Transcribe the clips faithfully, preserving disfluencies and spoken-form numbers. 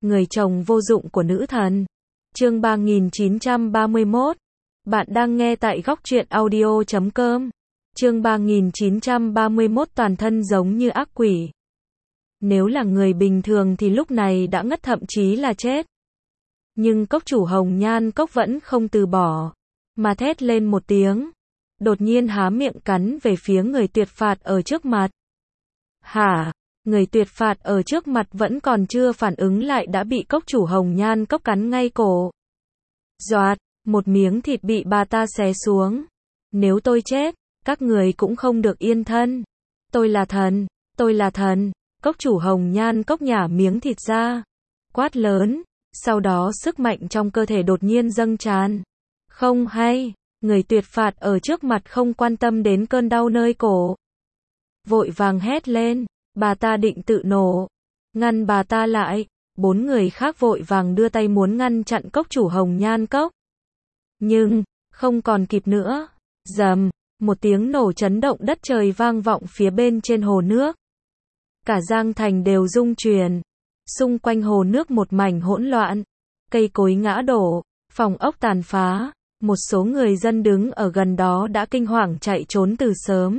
người chồng vô dụng của nữ thần. Chương ba nghìn chín trăm ba mươi mốt. Bạn đang nghe tại góc truyện audio chấm com. Chương ba nghìn chín trăm ba mươi mốt toàn thân giống như ác quỷ. Nếu là người bình thường thì lúc này đã ngất thậm chí là chết. Nhưng cốc chủ Hồng Nhan Cốc vẫn không từ bỏ, mà thét lên một tiếng. Đột nhiên há miệng cắn về phía người tuyệt phạt ở trước mặt. Hả? Người tuyệt phạt ở trước mặt vẫn còn chưa phản ứng lại đã bị cốc chủ Hồng Nhan Cốc cắn ngay cổ. Doạt, một miếng thịt bị bà ta xé xuống. Nếu tôi chết, các người cũng không được yên thân. Tôi là thần, tôi là thần. Cốc chủ Hồng Nhan Cốc nhả miếng thịt ra, quát lớn, sau đó sức mạnh trong cơ thể đột nhiên dâng tràn. Không hay, người tuyệt phạt ở trước mặt không quan tâm đến cơn đau nơi cổ. Vội vàng hét lên, bà ta định tự nổ. Ngăn bà ta lại, bốn người khác vội vàng đưa tay muốn ngăn chặn cốc chủ Hồng Nhan Cốc. Nhưng, không còn kịp nữa. Rầm, một tiếng nổ chấn động đất trời vang vọng phía bên trên hồ nước. Cả Giang Thành đều rung chuyển. Xung quanh hồ nước một mảnh hỗn loạn. Cây cối ngã đổ, phòng ốc tàn phá. Một số người dân đứng ở gần đó đã kinh hoàng chạy trốn từ sớm.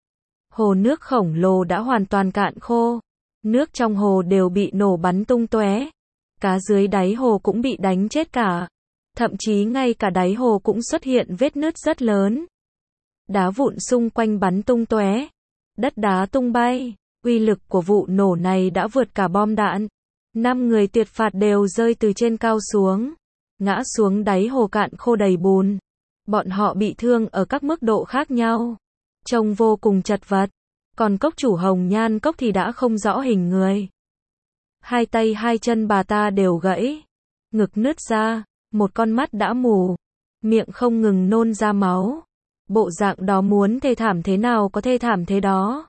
Hồ nước khổng lồ đã hoàn toàn cạn khô. Nước trong hồ đều bị nổ bắn tung tóe. Cá dưới đáy hồ cũng bị đánh chết cả. Thậm chí ngay cả đáy hồ cũng xuất hiện vết nứt rất lớn. Đá vụn xung quanh bắn tung tóe. Đất đá tung bay. Uy lực của vụ nổ này đã vượt cả bom đạn. Năm người tuyệt phạt đều rơi từ trên cao xuống. Ngã xuống đáy hồ cạn khô đầy bùn. Bọn họ bị thương ở các mức độ khác nhau. Trông vô cùng chật vật. Còn cốc chủ Hồng Nhan Cốc thì đã không rõ hình người. Hai tay hai chân bà ta đều gãy. Ngực nứt ra. Một con mắt đã mù. Miệng không ngừng nôn ra máu. Bộ dạng đó muốn thê thảm thế nào có thê thảm thế đó.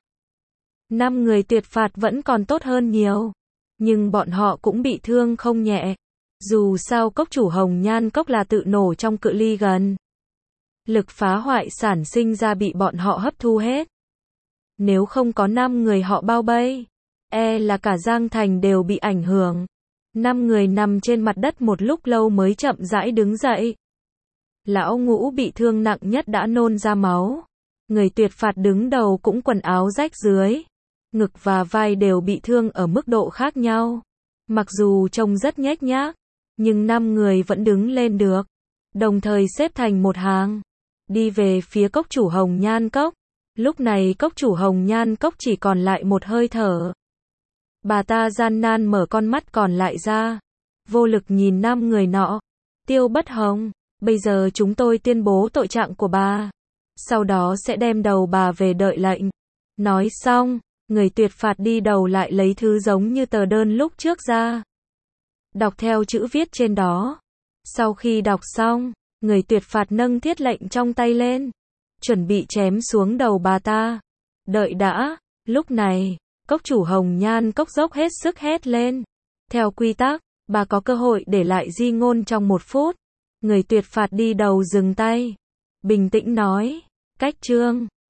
Năm người tuyệt phạt vẫn còn tốt hơn nhiều. Nhưng bọn họ cũng bị thương không nhẹ. Dù sao cốc chủ Hồng Nhan Cốc là tự nổ trong cự ly gần. Lực phá hoại sản sinh ra bị bọn họ hấp thu hết. Nếu không có năm người họ bao vây, e là cả Giang Thành đều bị ảnh hưởng. Năm người nằm trên mặt đất một lúc lâu mới chậm rãi đứng dậy. Lão Ngũ bị thương nặng nhất đã nôn ra máu. Người tuyệt phạt đứng đầu cũng quần áo rách dưới. Ngực và vai đều bị thương ở mức độ khác nhau. Mặc dù trông rất nhếch nhác, nhưng năm người vẫn đứng lên được. Đồng thời xếp thành một hàng. Đi về phía cốc chủ Hồng Nhan Cốc. Lúc này cốc chủ Hồng Nhan Cốc chỉ còn lại một hơi thở. Bà ta gian nan mở con mắt còn lại ra. Vô lực nhìn năm người nọ. Tiêu Bất Hồng, bây giờ chúng tôi tuyên bố tội trạng của bà. Sau đó sẽ đem đầu bà về đợi lệnh. Nói xong, người tuyệt phạt đi đầu lại lấy thứ giống như tờ đơn lúc trước ra. Đọc theo chữ viết trên đó. Sau khi đọc xong, người tuyệt phạt nâng thiết lệnh trong tay lên. Chuẩn bị chém xuống đầu bà ta. Đợi đã, lúc này, cốc chủ Hồng Nhan Cốc dốc hết sức hét lên. Theo quy tắc, bà có cơ hội để lại di ngôn trong một phút. Người tuyệt phạt đi đầu dừng tay. Bình tĩnh nói, cách chương.